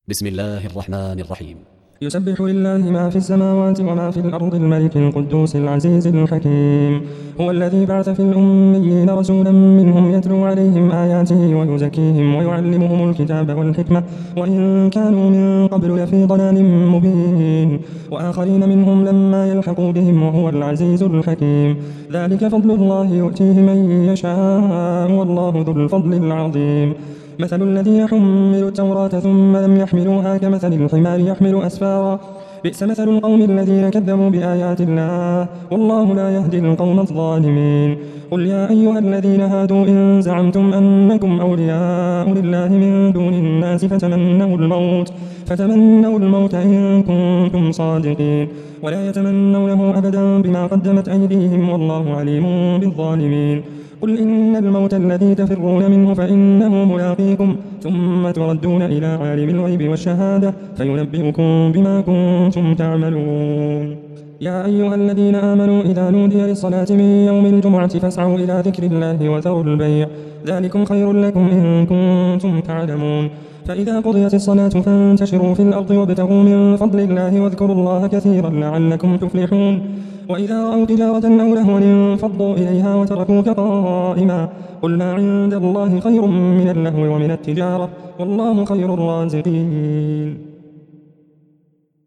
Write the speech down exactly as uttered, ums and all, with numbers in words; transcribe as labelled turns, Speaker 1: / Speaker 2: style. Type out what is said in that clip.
Speaker 1: بسم الله الرحمن الرحيم.
Speaker 2: يسبح لله ما في السماوات وما في الأرض الملك القدوس العزيز الحكيم. هو الذي بعث في الأميين رسولا منهم يتلو عليهم آياته ويزكيهم ويعلمهم الكتاب والحكمة وإن كانوا من قبل لفي ضلال مبين وآخرين منهم لما يلحقوا بهم وهو العزيز الحكيم. ذلك فضل الله يؤتيه من يشاء والله ذو الفضل العظيم. مثل الذين حملوا التوراة ثم لم يحملوها كمثل الحمار يحمل أسفارا بئس مثل القوم الذين كذبوا بآيات الله والله لا يهدي القوم الظالمين. قل يا أيها الذين هادوا إن زعمتم أنكم أولياء لله من دون الناس فتمنوا الموت فتمنوا الموت إن كنتم صادقين ولا يتمنونه أبدا بما قدمت أيديهم والله عليم بالظالمين. قل إن الموت الذي تفرون منه فإنه ملاقيكم ثم تردون إلى عالم الغيب والشهادة فينبئكم بما كنتم تعملون. يا أيها الذين آمنوا إذا نودي للصلاة من يوم الجمعة فاسعوا إلى ذكر الله وذروا البيع ذلكم خير لكم إن كنتم تعلمون. فإذا قضيت الصلاة فانتشروا في الأرض وابتغوا من فضل الله واذكروا الله كثيرا لعلكم تفلحون. وإذا رأوا تجارة أو لهوا انفضوا إليها وتركوك قائما قل ما عند الله خير من اللهو ومن التجارة والله خير الرازقين.